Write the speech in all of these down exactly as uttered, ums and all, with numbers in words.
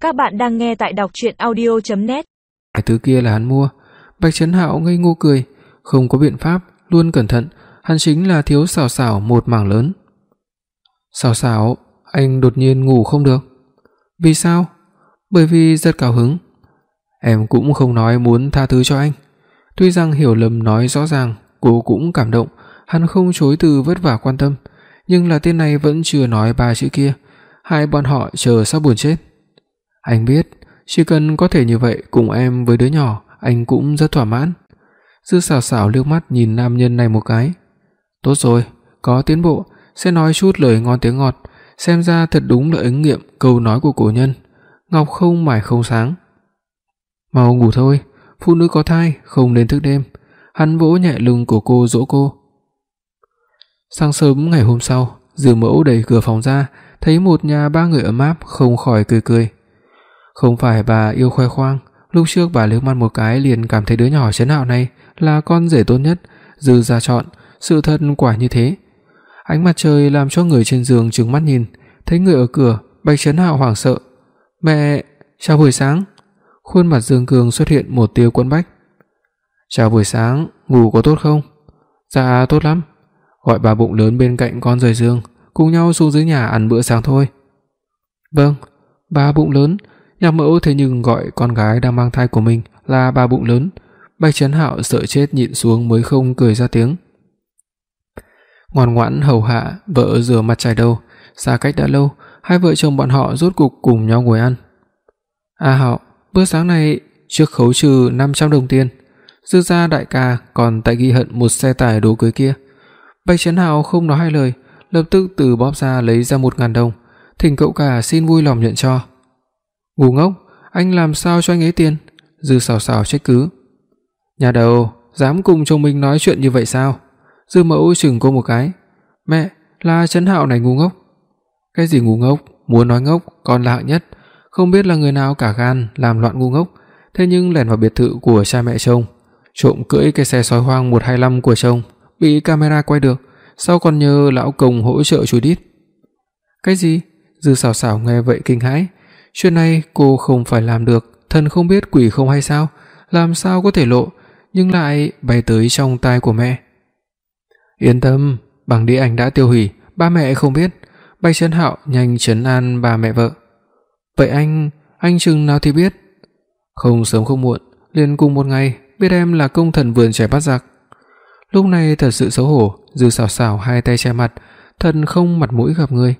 Các bạn đang nghe tại đọc truyện audio chấm net. Cái thứ kia là hắn mua. Bạch Trấn Hạo ngây ngô cười, không có biện pháp, luôn cẩn thận, hắn chính là thiếu Sảo Sảo một mảng lớn. Sảo Sảo, anh đột nhiên ngủ không được. Vì sao? Bởi vì rất cao hứng. Em cũng không nói muốn tha thứ cho anh. Tuy rằng hiểu lầm nói rõ ràng, cô cũng cảm động, hắn không chối từ vất vả quan tâm, nhưng là tên này vẫn chưa nói ba chữ kia, hai bọn họ chờ sắp buồn chết. Anh biết, chỉ cần có thể như vậy cùng em với đứa nhỏ, anh cũng rất thỏa mãn. Dư Sảo Sảo liếc mắt nhìn nam nhân này một cái. Tốt rồi, có tiến bộ, sẽ nói chút lời ngon tiếng ngọt, xem ra thật đúng là ứng nghiệm câu nói của cổ nhân, ngọc không mài không sáng. Mau ngủ thôi, phụ nữ có thai không nên thức đêm. Hắn vỗ nhẹ lưng của cô dỗ cô. Sáng sớm ngày hôm sau, Dư Mẫu đẩy cửa phòng ra, thấy một nhà ba người ấm áp, không khỏi cười cười. Không phải bà yêu khoe khoang, lúc trước bà liếc mắt một cái liền cảm thấy đứa nhỏ Trấn Hạo này là con rể tốt nhất, Dư gia chọn, sự thật quả như thế. Ánh mặt trời làm cho người trên giường trừng mắt nhìn, thấy người ở cửa, Bạch Trấn Hạo hoảng sợ. "Mẹ, chào buổi sáng." Khuôn mặt Dương Cương xuất hiện một tia quẫn bách. "Chào buổi sáng, ngủ có tốt không?" "Dạ tốt lắm." "Gọi bà bụng lớn bên cạnh con rời giường, cùng nhau xuống dưới nhà ăn bữa sáng thôi." "Vâng." Bà bụng lớn, nhà mẫu thế nhưng gọi con gái đang mang thai của mình là bà bụng lớn. Bạch Trấn Hạo sợ chết nhịn xuống mới không cười ra tiếng. Ngoan ngoãn hầu hạ vợ rửa mặt chải đầu, xa cách đã lâu, hai vợ chồng bọn họ rốt cục cùng nhau ngồi ăn. "A Hạo, bữa sáng này trước khấu trừ năm trăm đồng tiền. Dư gia đại ca còn tại ghi hận một xe tải đồ cưới kia." Bạch Trấn Hạo không nói hai lời, lập tức từ bóp ra lấy ra một ngàn đồng, thỉnh cậu cả xin vui lòng nhận cho. "Ngu ngốc, anh làm sao cho anh ấy tiền?" Dư Sảo Sảo trách cứ. "Nhà đầu, dám cùng chồng mình nói chuyện như vậy sao?" Dư Mẫu chừng cô một cái. "Mẹ, là Trấn Hạo này ngu ngốc." "Cái gì ngu ngốc, muốn nói ngốc còn là hạng nhất, không biết là người nào cả gan làm loạn ngu ngốc, thế nhưng lẻn vào biệt thự của cha mẹ chồng, trộm cưỡi cái xe sói hoang một hai lăm của chồng, bị camera quay được, sau còn nhờ lão công hỗ trợ chùi đít." "Cái gì?" Dư Sảo Sảo nghe vậy kinh hãi. Chuyện này cô không phải làm được, thần không biết quỷ không hay sao, làm sao có thể lộ, nhưng lại bay tới trong tai của mẹ. "Yên tâm, bằng đĩa ảnh đã tiêu hủy, ba mẹ không biết." Bạch Trấn Hạo nhanh trấn an bà mẹ vợ. "Vậy anh, anh chừng nào thì biết?" "Không sớm không muộn, liền cùng một ngày biết em là công thần vườn trẻ bắt giặc." Lúc này thật sự xấu hổ, Dư Sảo Sảo hai tay che mặt, thần không mặt mũi gặp người.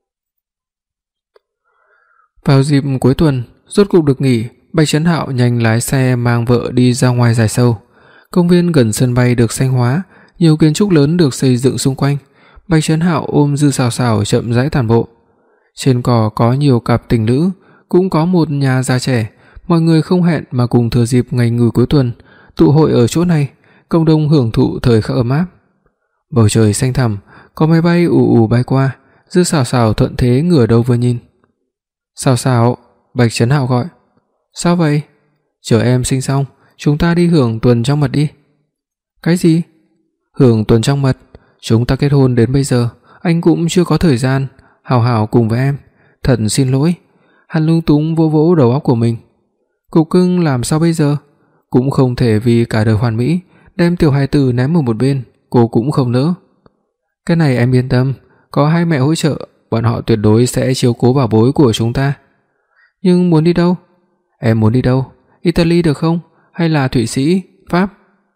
Vào dịp cuối tuần, rốt cục được nghỉ, Bạch Trấn Hạo nhanh lái xe mang vợ đi ra ngoài giải sâu. Công viên gần sân bay được xanh hóa, nhiều kiến trúc lớn được xây dựng xung quanh. Bạch Trấn Hạo ôm Dư Sảo Sảo chậm rãi tản bộ. Trên cỏ có nhiều cặp tình lữ, cũng có một nhà già trẻ, mọi người không hẹn mà cùng thừa dịp ngày nghỉ cuối tuần tụ hội ở chỗ này, cộng đồng hưởng thụ thời khắc ấm áp. Bầu trời xanh thẳm, có máy bay ù ù bay qua, Dư Sảo Sảo thuận thế ngửa đầu vừa nhìn. "Sảo Sảo," Bạch Trấn Hạo gọi. "Sao vậy?" "Chờ em sinh xong, chúng ta đi hưởng tuần trăng mật đi." "Cái gì?" "Hưởng tuần trăng mật, chúng ta kết hôn đến bây giờ, anh cũng chưa có thời gian hào hào cùng với em, thật xin lỗi." Hắn lung túng vỗ vỗ đầu óc của mình. "Cục cưng làm sao bây giờ? Cũng không thể vì cả đời hoàn mỹ đem tiểu hài tử ném ở một bên, cô cũng không nỡ." "Cái này em yên tâm, có hai mẹ hỗ trợ, bọn họ tuyệt đối sẽ chiếu cố bảo bối của chúng ta." "Nhưng muốn đi đâu?" "Em muốn đi đâu? Italy được không? Hay là Thụy Sĩ, Pháp?"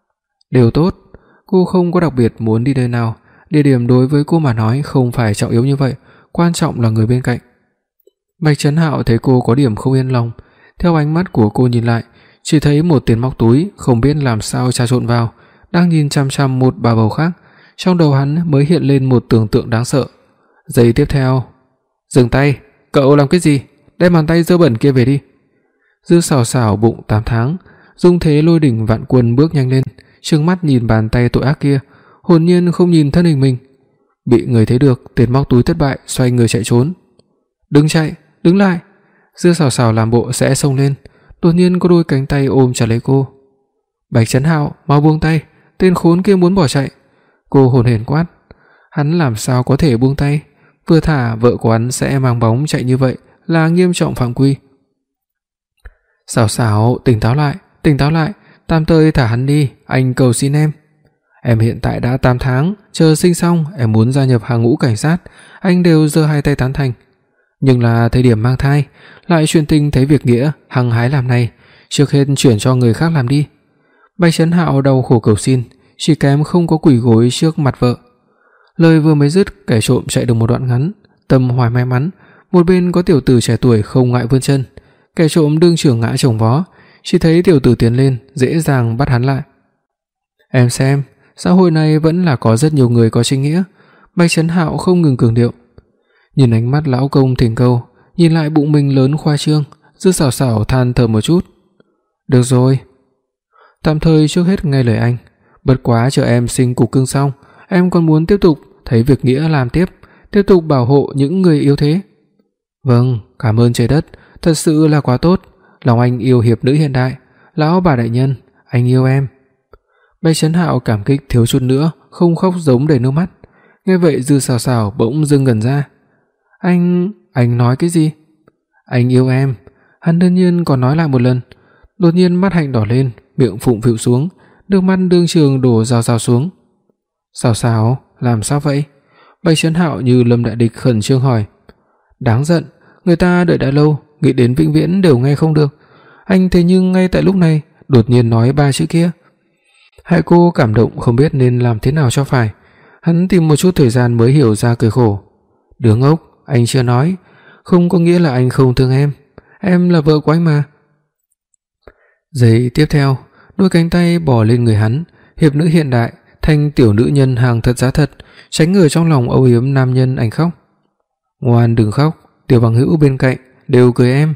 "Đều tốt." Cô không có đặc biệt muốn đi nơi nào, địa điểm đối với cô mà nói không phải trọng yếu như vậy, quan trọng là người bên cạnh. Bạch Trấn Hạo thấy cô có điểm không yên lòng, theo ánh mắt của cô nhìn lại, chỉ thấy một tiền móc túi không biết làm sao trà trộn vào, đang nhìn chằm chằm một bà bầu khác, trong đầu hắn mới hiện lên một tưởng tượng đáng sợ. Giây tiếp theo, "Dừng tay, cậu làm cái gì? Đem bàn tay dơ bẩn kia về đi." Dư Sảo Sảo bụng tám tháng, dung thế lôi đỉnh vạn quân bước nhanh lên, trừng mắt nhìn bàn tay tội ác kia, hồn nhiên không nhìn thân hình mình. Bị người thấy được, tiền móc túi thất bại xoay người chạy trốn. "Đừng chạy, đứng lại." Dư Sảo Sảo làm bộ sẽ xông lên, đột nhiên có đôi cánh tay ôm chặt lấy cô. "Bạch Trấn Hạo, mau buông tay, tên khốn kia muốn bỏ chạy." Cô hồn hển quát. Hắn làm sao có thể buông tay, vừa thả vợ của hắn sẽ mang bóng chạy như vậy là nghiêm trọng phạm quy. Sảo Sảo, tỉnh táo lại, tỉnh táo lại, Tam Tơi thả hắn đi, anh cầu xin em. Em hiện tại đã tám tháng, chờ sinh xong em muốn gia nhập hàng ngũ cảnh sát, anh đều giơ hai tay tán thành. Nhưng là thời điểm mang thai, lại chuyện tình thấy việc nghĩa, hăng hái làm này, trước hết chuyển cho người khác làm đi. Bạch Trấn Hạo đau khổ cầu xin, chỉ kém không có quỳ gối trước mặt vợ. Lời vừa mới dứt, kẻ trộm chạy được một đoạn ngắn, tâm hoài may mắn, một bên có tiểu tử trẻ tuổi không ngại vươn chân, kẻ trộm đương trường ngã chồng vó, chỉ thấy tiểu tử tiến lên, dễ dàng bắt hắn lại. Em xem, xã hội này vẫn là có rất nhiều người có chính nghĩa, Bạch Trấn Hạo không ngừng cường điệu. Nhìn ánh mắt lão công thỉnh cầu, nhìn lại bụng mình lớn khoa trương, Dư Sảo Sảo than thở một chút. Được rồi, tạm thời trước hết nghe lời anh, bất quá chờ em sinh cục cưng xong, em còn muốn tiếp tục thấy việc nghĩa làm tiếp, tiếp tục bảo hộ những người yếu thế. Vâng, cảm ơn trời đất, thật sự là quá tốt, lòng anh yêu hiệp nữ hiện đại, lão bà đại nhân, anh yêu em. Bạch Trấn Hạo cảm kích thiếu chút nữa không khóc giống đầy nước mắt. Nghe vậy Dư Sảo Sảo bỗng dưng ngẩn ra. Anh, anh nói cái gì? Anh yêu em. Hắn đương nhiên còn nói lại một lần. Đột nhiên mắt Hạnh đỏ lên, miệng phụng phịu xuống, nước mắt đương trường đổ rào rào xuống. Sảo Sảo, làm sao vậy? Bạch Trấn Hạo như lâm đại địch khẩn trương hỏi. Đáng giận, người ta đợi đã lâu, nghĩ đến vĩnh viễn đều nghe không được. Anh thế nhưng ngay tại lúc này đột nhiên nói ba chữ kia. Hai cô cảm động không biết nên làm thế nào cho phải. Hắn tìm một chút thời gian mới hiểu ra cười khổ. Đứa ngốc, anh chưa nói, không có nghĩa là anh không thương em. Em là vợ của anh mà. Giây tiếp theo, đôi cánh tay bò lên người hắn, hiệp nữ hiện đại, thành tiểu nữ nhân hàng thật giá thật, tránh người trong lòng âu yếm nam nhân anh khóc. Ngoan đừng khóc, tiểu bằng hữu bên cạnh đều cười em.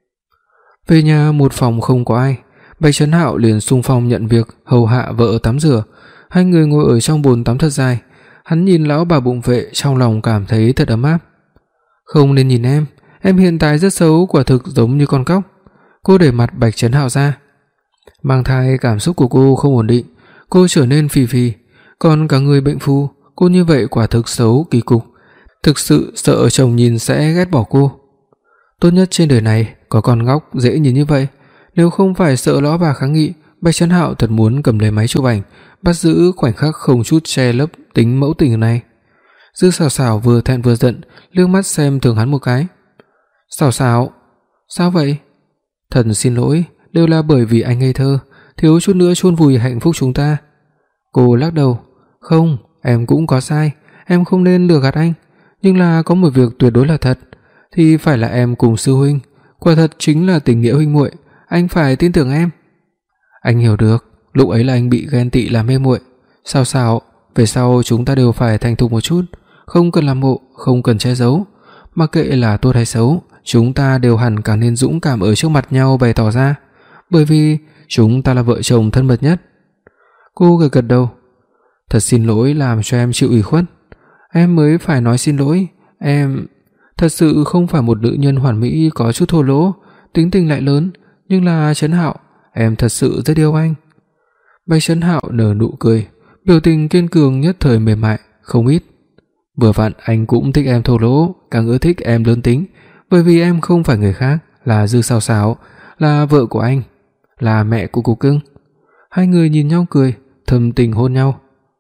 Về nhà một phòng không có ai, Bạch Trấn Hạo liền xung phong nhận việc hầu hạ vợ tắm rửa. Hai người ngồi ở trong bồn tắm thật dài, hắn nhìn lão bà bụng vệ trong lòng cảm thấy thật ấm áp. Không nên nhìn em, em hiện tại rất xấu, quả thực giống như con cóc. Cô đẩy mặt Bạch Trấn Hạo ra. Mang thai cảm xúc của cô không ổn định, cô trở nên phì phì, còn cả người bệnh phu, cô như vậy quả thực xấu kỳ cục. Thực sự sợ chồng nhìn sẽ ghét bỏ cô. Tốt nhất trên đời này có con ngốc dễ nhìn như vậy, nếu không phải sợ lão bà kháng nghị, Bạch Trấn Hạo thật muốn cầm lấy máy chụp ảnh, bắt giữ khoảnh khắc không chút che lấp tính mẫu tình này. Dư Sảo Sảo vừa thẹn vừa giận, liếc mắt xem thường hắn một cái. Sảo Sảo, sao vậy? Thần xin lỗi, đều là bởi vì anh ngây thơ, thiếu chút nữa chôn vùi hạnh phúc chúng ta. Cô lắc đầu. Không, em cũng có sai, em không nên lừa gạt anh, nhưng là có một việc tuyệt đối là thật, thì phải là em cùng sư huynh, quả thật chính là tình nghĩa huynh muội, anh phải tin tưởng em. Anh hiểu được, lúc ấy là anh bị ghen tị làm mê muội. Sao sao, về sau chúng ta đều phải thành thục một chút, không cần làm bộ, không cần che giấu, mặc kệ là tốt hay xấu, chúng ta đều hẳn càng nên dũng cảm ở trước mặt nhau bày tỏ ra, bởi vì chúng ta là vợ chồng thân mật nhất. Cô gật gật đầu. Thật xin lỗi làm cho em chịu ủy khuất. Em mới phải nói xin lỗi, em thật sự không phải một nữ nhân hoàn mỹ có chút thô lỗ, tính tình lại lớn, nhưng là Trấn Hạo, em thật sự rất yêu anh. Bạch Trấn Hạo nở nụ cười, biểu tình kiên cường nhất thời mềm mại không ít. Vừa vặn anh cũng thích em thô lỗ, càng ưa thích em lớn tính, bởi vì em không phải người khác, là Dư Sảo Sảo, là vợ của anh, là mẹ của cục cưng. Hai người nhìn nhau cười, thầm tình hôn nhau.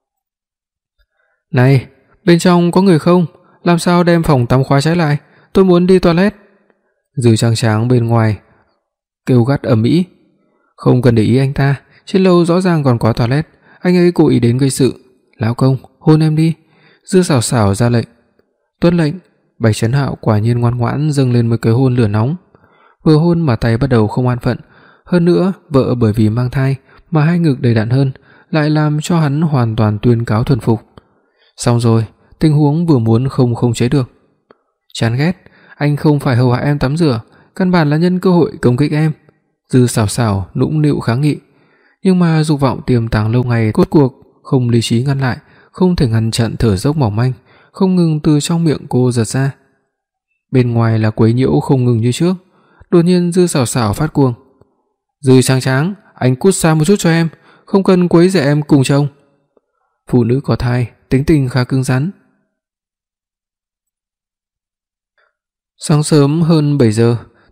Này, bên trong có người không? Làm sao đem phòng tắm khóa trái lại? Tôi muốn đi toilet. Dư Tráng Tráng bên ngoài kêu gắt ầm ĩ. Không cần để ý anh ta, trên lầu rõ ràng còn có toilet, anh ấy cố ý đến gây sự. Lão công, hôn em đi. Dư Sảo Sảo ra lệnh. Tuân lệnh. Bạch Trấn Hạo quả nhiên ngoan ngoãn dâng lên một cái hôn lửa nóng. Vừa hôn mà tay bắt đầu không an phận, hơn nữa vợ bởi vì mang thai mà hai ngực đầy đặn hơn, lại làm cho hắn hoàn toàn tuyên cáo thuần phục. Xong rồi, tình huống vừa muốn không không chế được. Chán ghét, anh không phải hầu hạ em tắm rửa, căn bản là nhân cơ hội công kích em. Dư Sảo Sảo nũng nịu kháng nghị, nhưng mà dục vọng tiềm tàng lâu ngày cốt cuộc không lý trí ngăn lại, không thể ngăn chặn thở dốc mỏng manh không ngừng từ trong miệng cô giật ra. Bên ngoài là quấy nhiễu không ngừng như trước. Đột nhiên Dư Sảo Sảo phát cuồng. Dư Tráng Tráng, anh cút xa một chút cho em, không cần quấy rầy em cùng chồng. Phụ nữ có thai, tính tình khá cứng rắn. Sáng sớm hơn bảy giờ,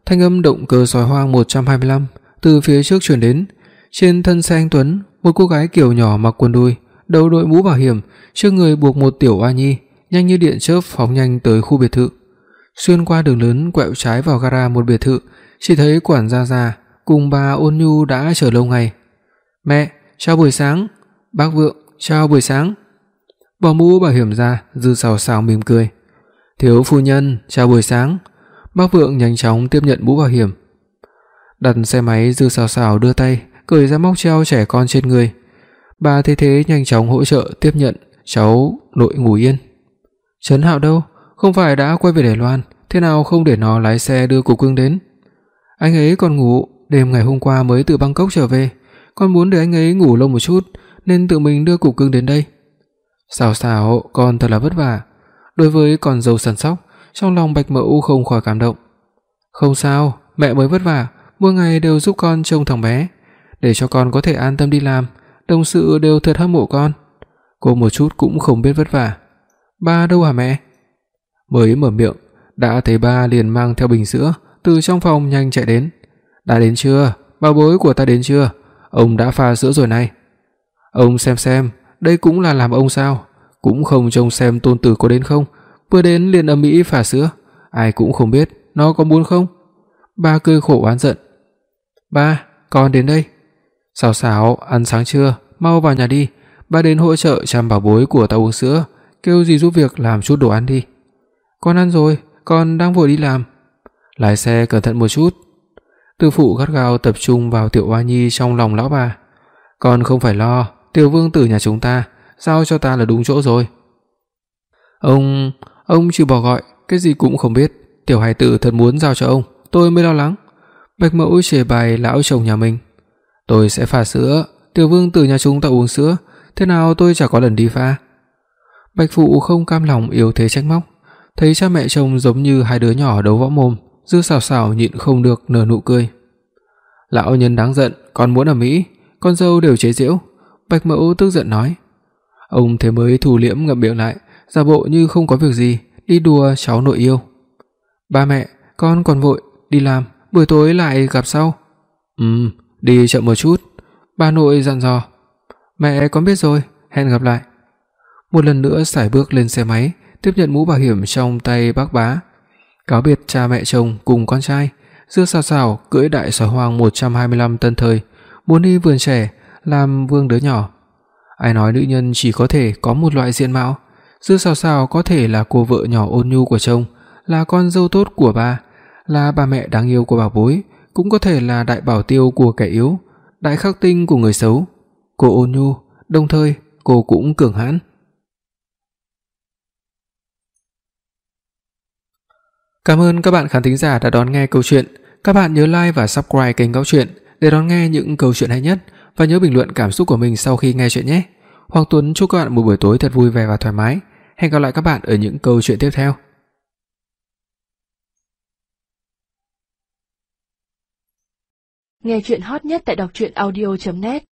Thanh âm động cơ sói hoang một trăm hai mươi lăm từ phía trước truyền đến. Trên thân xe anh Tuấn, một cô gái kiểu nhỏ mặc quần đùi, đầu đội mũ bảo hiểm, trước người buộc một tiểu oa nhi, nhanh như điện chớp phóng nhanh tới khu biệt thự. Xuyên qua đường lớn quẹo trái vào gara một biệt thự, chỉ thấy quản gia già cùng bà Ôn Nhu đã chờ lâu ngày. "Mẹ, chào buổi sáng." "Bác Vượng, chào buổi sáng." Bỏ mũ bảo hiểm ra, Dư Sào Sào mỉm cười. "Thiếu phu nhân, chào buổi sáng." Bác Vượng nhanh chóng tiếp nhận mũ bảo hiểm. Đặt xe máy, Dư Sào Sào đưa tay cởi ra móc treo trẻ con trên người. Bà thấy thế nhanh chóng hỗ trợ tiếp nhận cháu nội ngủ yên. "Trấn Hạo đâu? Không phải đã quay về Đài Loan, thế nào không để nó lái xe đưa Cục Cưng đến?" "Anh ấy còn ngủ, đêm ngày hôm qua mới từ Bangkok trở về, con muốn để anh ấy ngủ lâu một chút nên tự mình đưa Cục Cưng đến đây." "Sào Sào, con thật là vất vả." Đối với con dâu săn sóc, trong lòng Bạch Mẫu không khỏi cảm động. "Không sao, mẹ mới vất vả, mỗi ngày đều giúp con trông thằng bé, để cho con có thể an tâm đi làm, đồng sự đều thật hâm mộ con. Cô một chút cũng không biết vất vả." "Ba đâu hả mẹ?" Mới mở miệng, đã thấy ba liền mang theo bình sữa từ trong phòng nhanh chạy đến. "Đã đến chưa? Bảo bối của ta đến chưa? Ông đã pha sữa rồi này." "Ông xem xem, đây cũng là làm ông sao? Cũng không trông xem tôn tử có đến không, vừa đến liền ầm ĩ pha sữa, ai cũng không biết nó có muốn không." Ba cười khổ oán giận. "Ba, con đến đây." "Sào Sào, ăn sáng chưa? Mau vào nhà đi, ba đến hỗ trợ chăm bảo bối của ta uống sữa, kêu dì giúp việc làm chút đồ ăn đi." "Con ăn rồi, con đang vội đi làm." "Lái xe cẩn thận một chút." Tư phụ gắt gao tập trung vào tiểu oa nhi trong lòng lão bà. "Con không phải lo, tiểu vương tử nhà chúng ta giao cho ta là đúng chỗ rồi." Ông, ông chịu bỏ gọi, cái gì cũng không biết, tiểu hài tử thật muốn giao cho ông, tôi mới lo lắng." Bạch Mẫu chê bai lão chồng nhà mình. "Tôi sẽ pha sữa, tiểu vương tử nhà chúng ta uống sữa, thế nào tôi chả có lần đi pha." Bạch phụ không cam lòng yếu thế trách móc, thấy cha mẹ chồng giống như hai đứa nhỏ đấu võ mồm, Dư Sào Sào nhịn không được nở nụ cười. "Lão nhân đáng giận, con muốn ở Mỹ, con dâu đều chế giễu." Bạch Mẫu tức giận nói. Ông thế mới thu liễm ngậm miệng lại, giả bộ như không có việc gì, đi đùa cháu nội yêu. "Ba mẹ, con còn vội đi làm, buổi tối lại gặp sau." "Ừm, đi chậm một chút." Bà nội dặn dò. "Mẹ con biết rồi, hẹn gặp lại." Một lần nữa sải bước lên xe máy, tiếp nhận mũ bảo hiểm trong tay bác bá. Cáo biệt cha mẹ chồng cùng con trai, Dư Sào Sào cưỡi đại sói hoang một trăm hai mươi lăm tân thời, muốn đi vườn trẻ làm vương đứa nhỏ. Ai nói nữ nhân chỉ có thể có một loại diện mạo? Dư Sào Sào có thể là cô vợ nhỏ ôn nhu của chồng, là con dâu tốt của bà, là bà mẹ đáng yêu của bảo bối, cũng có thể là đại bảo tiêu của kẻ yếu, đại khắc tinh của người xấu. Cô ôn nhu, đồng thời cô cũng cường hãn. Cảm ơn các bạn khán thính giả đã đón nghe câu chuyện. Các bạn nhớ like và subscribe kênh Góc Truyện để đón nghe những câu chuyện hay nhất, và nhớ bình luận cảm xúc của mình sau khi nghe chuyện nhé. Hoàng Tuấn chúc các bạn một buổi tối thật vui vẻ và thoải mái. Hẹn gặp lại các bạn ở những câu chuyện tiếp theo. Nghe chuyện hot nhất tại đọc truyện audio chấm net.